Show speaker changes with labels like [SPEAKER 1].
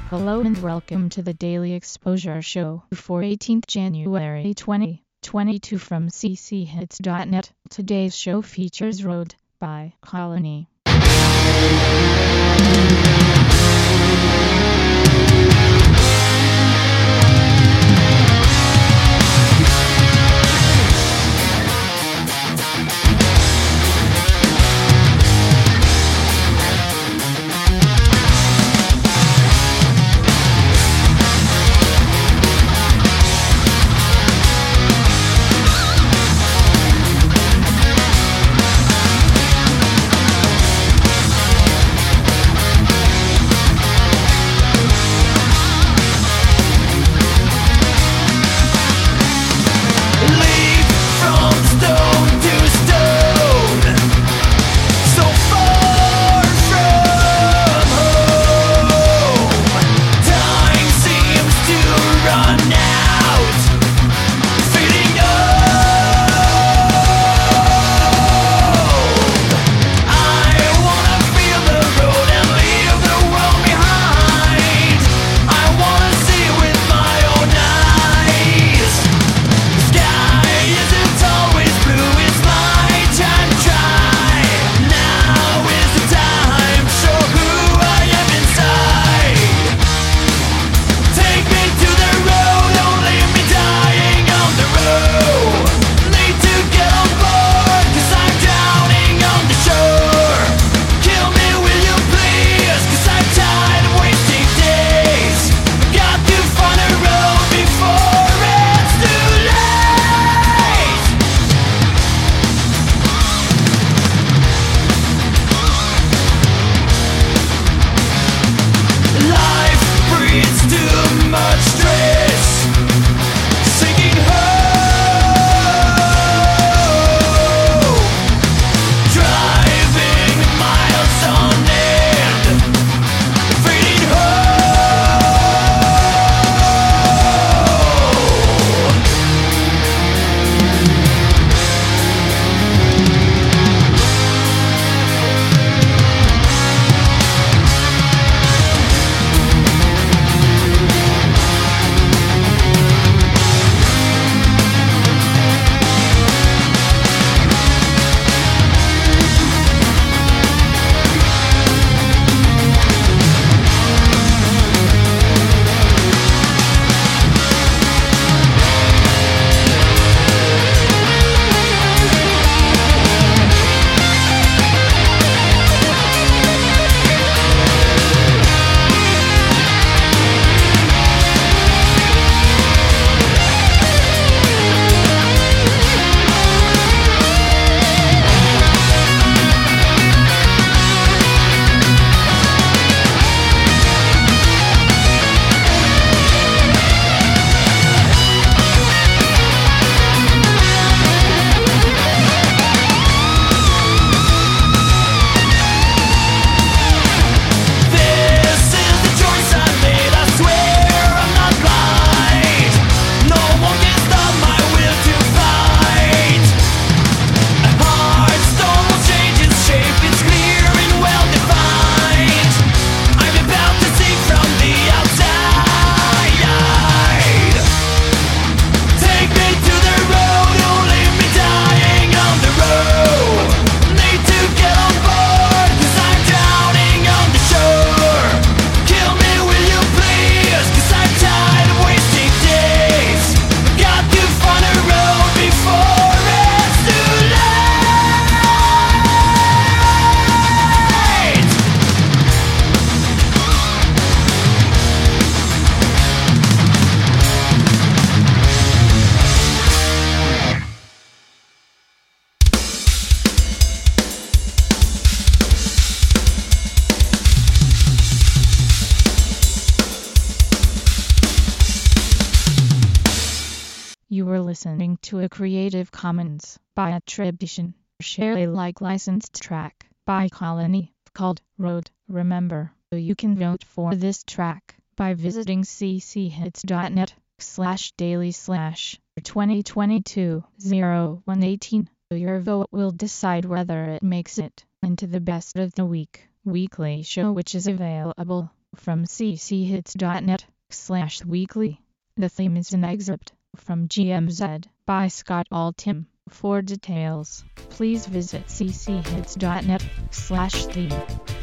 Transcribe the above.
[SPEAKER 1] Hello and welcome to the Daily Exposure Show for 18th January 2022 from cchits.net. Today's show features Road by Colony. You were listening to a Creative Commons by attribution, share Alike licensed track by Colony called Road. Remember, you can vote for this track by visiting cchits.net/daily/2022-0118. Your vote will decide whether it makes it into the Best of the Week weekly show, which is available from cchits.net/weekly. The theme is an excerpt from GMZ by Scott Altham. For details, please visit cchits.net/theme.